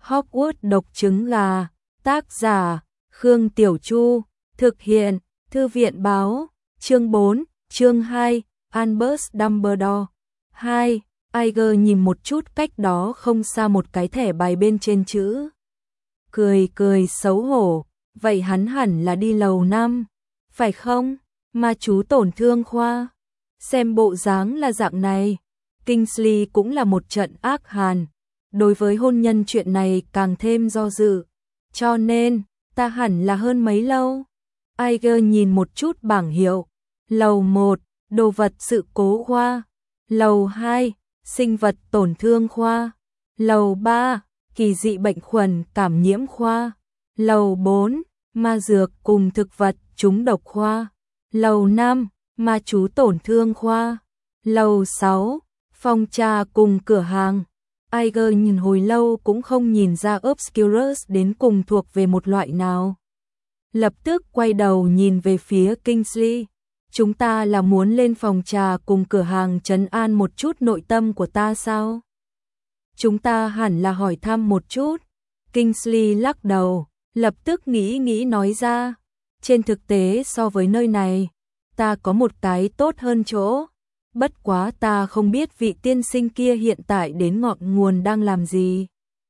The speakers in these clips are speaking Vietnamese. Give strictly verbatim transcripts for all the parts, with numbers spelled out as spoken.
Hogwarts độc trứng gà, tác giả, Khương Tiểu Chu, thực hiện, Thư viện báo, chương bốn, chương hai, Albus Dumbledore. hai. Iger nhìn một chút cách đó không xa một cái thẻ bài bên trên chữ. Cười cười xấu hổ, vậy hắn hẳn là đi lầu năm, phải không? Ma chú tổn thương khoa. Xem bộ dáng là dạng này. Kingsley cũng là một trận ác hàn. Đối với hôn nhân chuyện này càng thêm do dự. Cho nên, ta hẳn là hơn mấy lâu. Iger nhìn một chút bảng hiệu. Lầu một, đồ vật sự cố khoa. Lầu hai, sinh vật tổn thương khoa. Lầu ba, kỳ dị bệnh khuẩn cảm nhiễm khoa. Lầu bốn, ma dược cùng thực vật trúng độc khoa. Lầu năm, ma chú tổn thương khoa. Lầu sáu, phòng trà cùng cửa hàng. Iger nhìn hồi lâu cũng không nhìn ra Obscurus đến cùng thuộc về một loại nào. Lập tức quay đầu nhìn về phía Kingsley. Chúng ta là muốn lên phòng trà cùng cửa hàng trấn an một chút nội tâm của ta sao? Chúng ta hẳn là hỏi thăm một chút. Kingsley lắc đầu, lập tức nghĩ nghĩ nói ra. Trên thực tế so với nơi này, ta có một cái tốt hơn chỗ. Bất quá ta không biết vị tiên sinh kia hiện tại đến ngọn nguồn đang làm gì.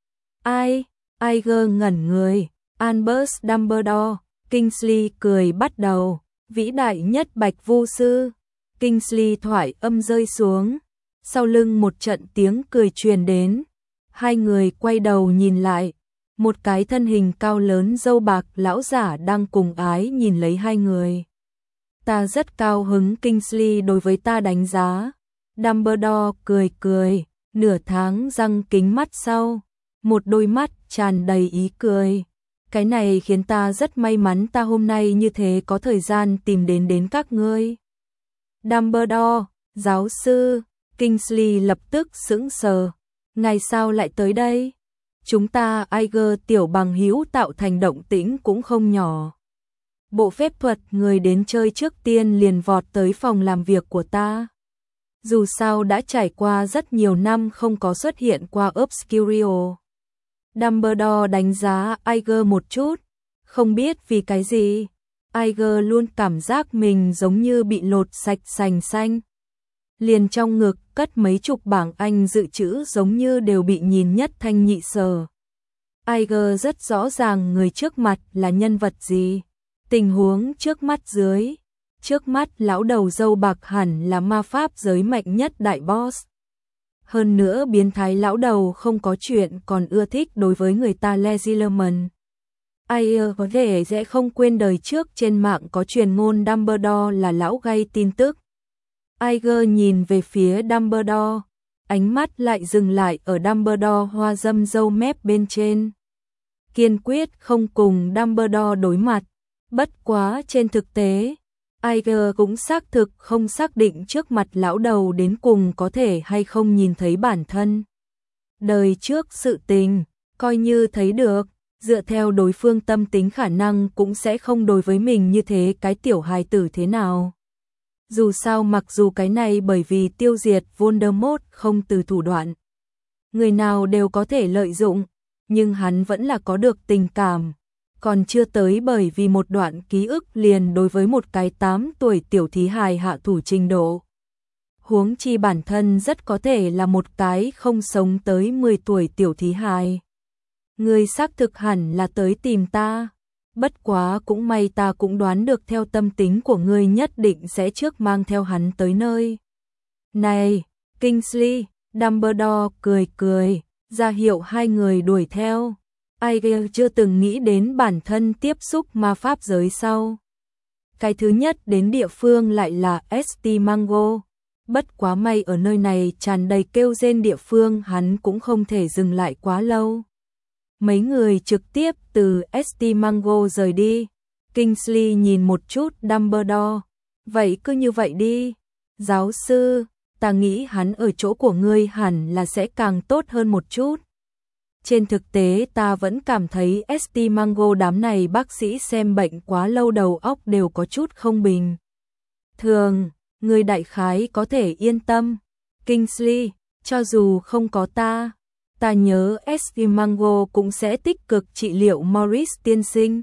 Ai? Iger ngẩn người. Albus Dumbledore. Kingsley cười bắt đầu. Vĩ đại nhất Bạch Vu sư. Kingsley thoại âm rơi xuống. Sau lưng một trận tiếng cười truyền đến. Hai người quay đầu nhìn lại. Một cái thân hình cao lớn râu bạc lão giả đang cùng ái nhìn lấy hai người. Ta rất cao hứng Kingsley đối với ta đánh giá. Dumbledore cười cười, nửa tháng răng kính mắt sau. Một đôi mắt tràn đầy ý cười. Cái này khiến ta rất may mắn ta hôm nay như thế có thời gian tìm đến đến các ngươi. Dumbledore, giáo sư, Kingsley lập tức sững sờ. Ngày sao lại tới đây? Chúng ta Iger tiểu bằng hữu tạo thành động tĩnh cũng không nhỏ. Bộ phép thuật người đến chơi trước tiên liền vọt tới phòng làm việc của ta. Dù sao đã trải qua rất nhiều năm không có xuất hiện qua Obscurio. Dumbledore đánh giá Iger một chút, không biết vì cái gì. Iger luôn cảm giác mình giống như bị lột sạch sành xanh. Liền trong ngực cất mấy chục bảng Anh dự trữ giống như đều bị nhìn nhất thanh nhị sở. Iger rất rõ ràng người trước mặt là nhân vật gì. Tình huống trước mắt dưới. Trước mắt lão đầu râu bạc hẳn là ma pháp giới mạnh nhất đại boss. Hơn nữa biến thái lão đầu không có chuyện còn ưa thích đối với người ta Legilimens. Ai có thể sẽ không quên đời trước trên mạng có truyền ngôn Dumbledore là lão gây tin tức. Iger nhìn về phía Dumbledore, ánh mắt lại dừng lại ở Dumbledore hoa dâm râu mép bên trên. Kiên quyết không cùng Dumbledore đối mặt, bất quá trên thực tế, Iger cũng xác thực không xác định trước mặt lão đầu đến cùng có thể hay không nhìn thấy bản thân. Đời trước sự tình, coi như thấy được, dựa theo đối phương tâm tính khả năng cũng sẽ không đối với mình như thế cái tiểu hài tử thế nào. Dù sao mặc dù cái này bởi vì tiêu diệt Voldemort không từ thủ đoạn. Người nào đều có thể lợi dụng, nhưng hắn vẫn là có được tình cảm. Còn chưa tới bởi vì một đoạn ký ức liền đối với một cái tám tuổi tiểu thí hài hạ thủ trình độ. Huống chi bản thân rất có thể là một cái không sống tới mười tuổi tiểu thí hài. Người xác thực hẳn là tới tìm ta. Bất quá cũng may ta cũng đoán được theo tâm tính của ngươi nhất định sẽ trước mang theo hắn tới nơi. Này, Kingsley, Dumbledore cười cười, ra hiệu hai người đuổi theo. Iger chưa từng nghĩ đến bản thân tiếp xúc ma pháp giới sau. Cái thứ nhất đến địa phương lại là Estimango. Bất quá may ở nơi này tràn đầy kêu rên địa phương hắn cũng không thể dừng lại quá lâu. Mấy người trực tiếp từ Estimango rời đi. Kingsley nhìn một chút Dumbledore. Vậy cứ như vậy đi. Giáo sư, ta nghĩ hắn ở chỗ của ngươi hẳn là sẽ càng tốt hơn một chút. Trên thực tế ta vẫn cảm thấy Estimango đám này bác sĩ xem bệnh quá lâu đầu óc đều có chút không bình. Thường, người đại khái có thể yên tâm. Kingsley, cho dù không có ta, ta nhớ Esquimango cũng sẽ tích cực trị liệu Morris tiên sinh.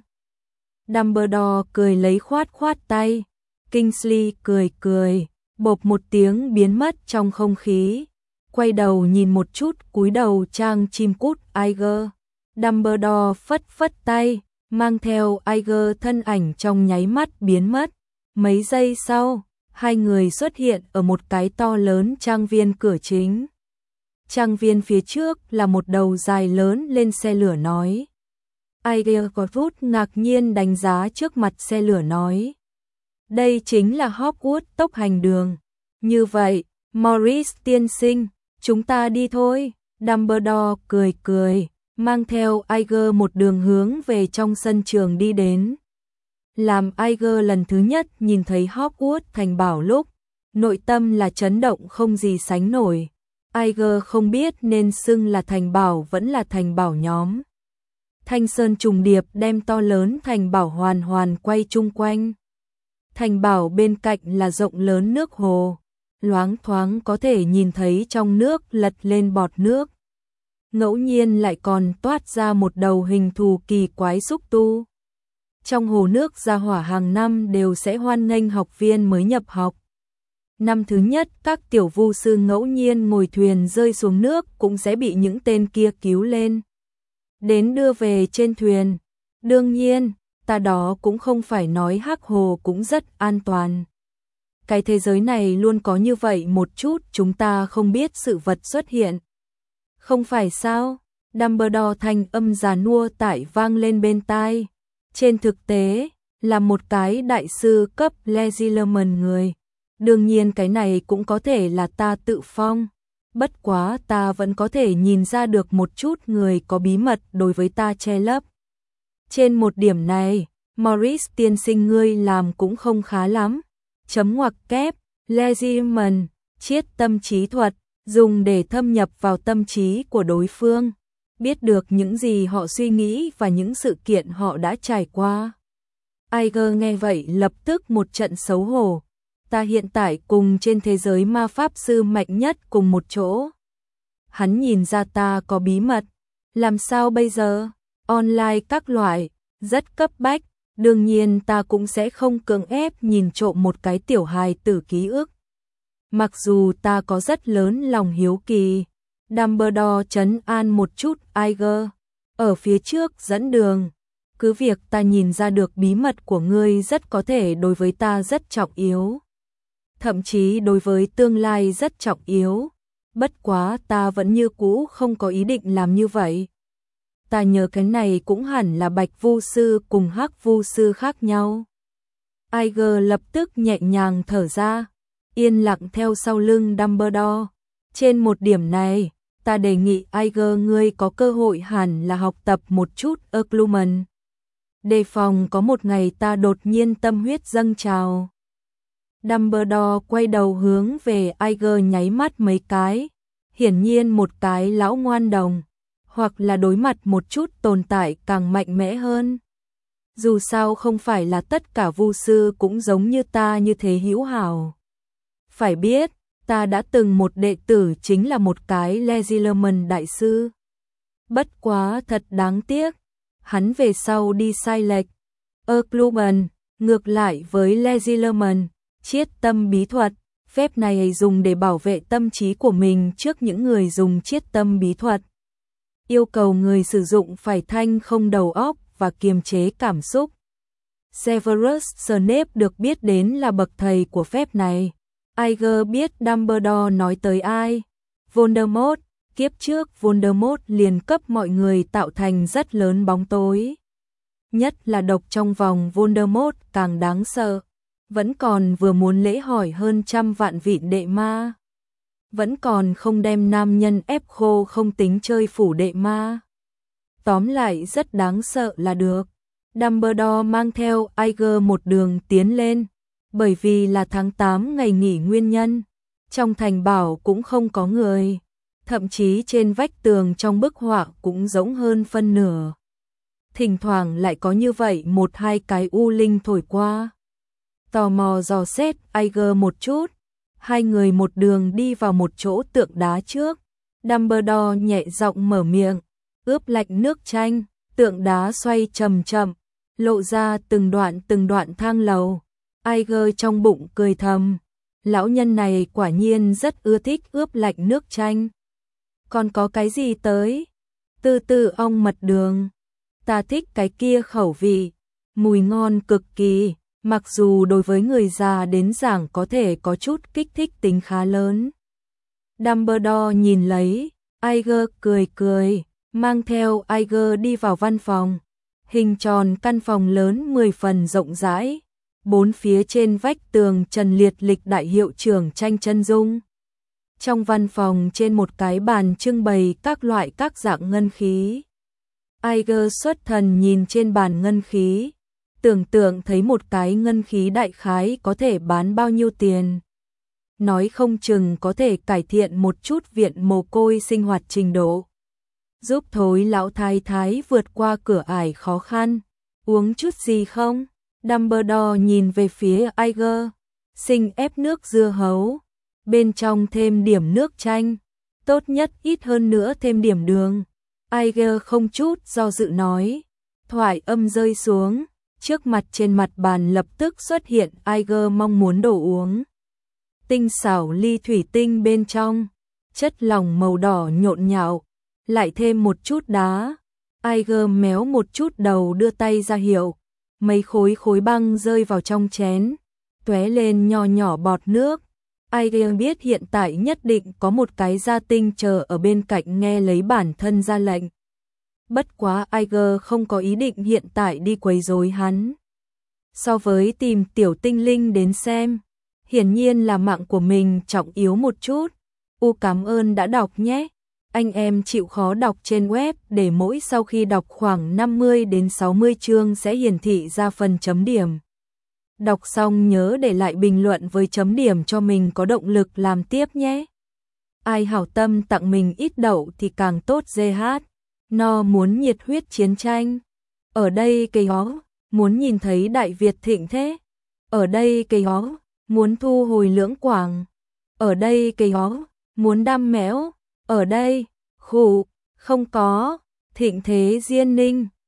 Dumbledore cười lấy khoát khoát tay. Kingsley cười cười, bộp một tiếng biến mất trong không khí. Quay đầu nhìn một chút, cúi đầu trang chim cút Iger. Dumbledore phất phất tay, mang theo Iger thân ảnh trong nháy mắt biến mất. Mấy giây sau, hai người xuất hiện ở một cái to lớn trang viên cửa chính. Trang viên phía trước là một đầu dài lớn lên xe lửa nói. Iger có chút ngạc nhiên đánh giá trước mặt xe lửa nói. Đây chính là Hogwarts tốc hành đường. Như vậy, Morris tiên sinh, chúng ta đi thôi. Dumbledore cười cười, mang theo Iger một đường hướng về trong sân trường đi đến. Làm Iger lần thứ nhất nhìn thấy Hogwarts thành bảo lúc, nội tâm là chấn động không gì sánh nổi. Iger không biết nên xưng là thành bảo vẫn là thành bảo nhóm. Thanh sơn trùng điệp đem to lớn thành bảo hoàn hoàn quay chung quanh. Thành bảo bên cạnh là rộng lớn nước hồ, loáng thoáng có thể nhìn thấy trong nước lật lên bọt nước. Ngẫu nhiên lại còn toát ra một đầu hình thù kỳ quái xúc tu. Trong hồ nước gia hỏa hàng năm đều sẽ hoan nghênh học viên mới nhập học. Năm thứ nhất, các tiểu vu sư ngẫu nhiên ngồi thuyền rơi xuống nước cũng sẽ bị những tên kia cứu lên, đến đưa về trên thuyền. Đương nhiên, ta đó cũng không phải nói Hắc Hồ cũng rất an toàn. Cái thế giới này luôn có như vậy một chút chúng ta không biết sự vật xuất hiện. Không phải sao? Dumbledore thanh âm già nua tải vang lên bên tai. Trên thực tế, là một cái đại sư cấp Legilimens người. Đương nhiên cái này cũng có thể là ta tự phong. Bất quá ta vẫn có thể nhìn ra được một chút người có bí mật đối với ta che lấp. Trên một điểm này, Morris tiên sinh ngươi làm cũng không khá lắm. Chấm ngoặc kép, Legilimens, chiết tâm trí thuật, dùng để thâm nhập vào tâm trí của đối phương, biết được những gì họ suy nghĩ và những sự kiện họ đã trải qua. Iger nghe vậy lập tức một trận xấu hổ. Ta hiện tại cùng trên thế giới ma pháp sư mạnh nhất cùng một chỗ. Hắn nhìn ra ta có bí mật. Làm sao bây giờ? Online các loại, rất cấp bách. Đương nhiên ta cũng sẽ không cưỡng ép nhìn trộm một cái tiểu hài tử ký ức. Mặc dù ta có rất lớn lòng hiếu kỳ. Dumbledore trấn an một chút Iger. Ở phía trước dẫn đường. Cứ việc ta nhìn ra được bí mật của ngươi rất có thể đối với ta rất trọng yếu. Thậm chí đối với tương lai rất trọng yếu. Bất quá ta vẫn như cũ không có ý định làm như vậy. Ta nhớ cái này cũng hẳn là Bạch Vu sư cùng Hắc Vu sư khác nhau. Iger lập tức nhẹ nhàng thở ra, yên lặng theo sau lưng Dumbledore. Trên một điểm này, ta đề nghị Iger ngươi có cơ hội hẳn là học tập một chút Occlumens. Đề phòng có một ngày ta đột nhiên tâm huyết dâng trào. Dumbledore quay đầu hướng về Iger nháy mắt mấy cái, hiển nhiên một cái lão ngoan đồng, hoặc là đối mặt một chút tồn tại càng mạnh mẽ hơn. Dù sao không phải là tất cả vu sư cũng giống như ta như thế hữu hảo. Phải biết, ta đã từng một đệ tử chính là một cái Legilimens đại sư. Bất quá thật đáng tiếc, hắn về sau đi sai lệch. Occlumens, ngược lại với Legilimens, chiết tâm bí thuật, phép này dùng để bảo vệ tâm trí của mình trước những người dùng chiết tâm bí thuật. Yêu cầu người sử dụng phải thanh không đầu óc và kiềm chế cảm xúc. Severus Snape được biết đến là bậc thầy của phép này. Iger biết Dumbledore nói tới ai. Voldemort, kiếp trước Voldemort liền cấp mọi người tạo thành rất lớn bóng tối. Nhất là độc trong vòng Voldemort càng đáng sợ. Vẫn còn vừa muốn lễ hỏi hơn trăm vạn vị đệ ma. Vẫn còn không đem nam nhân ép khô không tính chơi phủ đệ ma. Tóm lại rất đáng sợ là được. Dumbledore mang theo Iger một đường tiến lên. Bởi vì là tháng tám ngày nghỉ nguyên nhân. Trong thành bảo cũng không có người. Thậm chí trên vách tường trong bức họa cũng rỗng hơn phân nửa. Thỉnh thoảng lại có như vậy một hai cái u linh thổi qua. Tò mò dò xét Iger một chút. Hai người một đường đi vào một chỗ tượng đá trước. Dumbledore nhẹ giọng mở miệng, ướp lạnh nước chanh, tượng đá xoay chậm chậm, lộ ra từng đoạn từng đoạn thang lầu. Iger trong bụng cười thầm, lão nhân này quả nhiên rất ưa thích ướp lạnh nước chanh. Còn có cái gì tới? Từ từ ong mật đường. Ta thích cái kia khẩu vị, mùi ngon cực kỳ, mặc dù đối với người già đến giảng có thể có chút kích thích tính khá lớn. Dumbledore nhìn lấy, Iger cười cười, mang theo Iger đi vào văn phòng. Hình tròn căn phòng lớn mười phần rộng rãi, bốn phía trên vách tường trần liệt lịch đại hiệu trưởng tranh chân dung. Trong văn phòng trên một cái bàn trưng bày các loại các dạng ngân khí. Iger xuất thần nhìn trên bàn ngân khí, tưởng tượng thấy một cái ngân khí đại khái có thể bán bao nhiêu tiền. Nói không chừng có thể cải thiện một chút viện mồ côi sinh hoạt trình độ, giúp thối lão thái thái vượt qua cửa ải khó khăn. Uống chút gì không? Dumbledore nhìn về phía Iger. Sinh ép nước dưa hấu, bên trong thêm điểm nước chanh, tốt nhất ít hơn nữa thêm điểm đường. Iger không chút do dự nói. Thoại âm rơi xuống, trước mặt trên mặt bàn lập tức xuất hiện Iger mong muốn đồ uống. Tinh xảo ly thủy tinh bên trong, chất lỏng màu đỏ nhộn nhạo, lại thêm một chút đá. Iger méo một chút đầu đưa tay ra hiệu, mấy khối khối băng rơi vào trong chén, tóe lên nho nhỏ bọt nước. Iger biết hiện tại nhất định có một cái gia tinh chờ ở bên cạnh nghe lấy bản thân ra lệnh. Bất quá Iger không có ý định hiện tại đi quấy rối hắn. So với tìm tiểu tinh linh đến xem, hiển nhiên là mạng của mình trọng yếu một chút. U cảm ơn đã đọc nhé. Anh em chịu khó đọc trên web để mỗi sau khi đọc khoảng năm mươi đến sáu mươi chương sẽ hiển thị ra phần chấm điểm. Đọc xong nhớ để lại bình luận với chấm điểm cho mình có động lực làm tiếp nhé. Ai hảo tâm tặng mình ít đậu thì càng tốt. giê hát. No muốn nhiệt huyết chiến tranh. Ở đây cây ó, muốn nhìn thấy Đại Việt thịnh thế. Ở đây cây ó, muốn thu hồi Lưỡng Quảng. Ở đây cây ó, muốn đam mẽo. Ở đây, khụ, không có, thịnh thế Diên Ninh.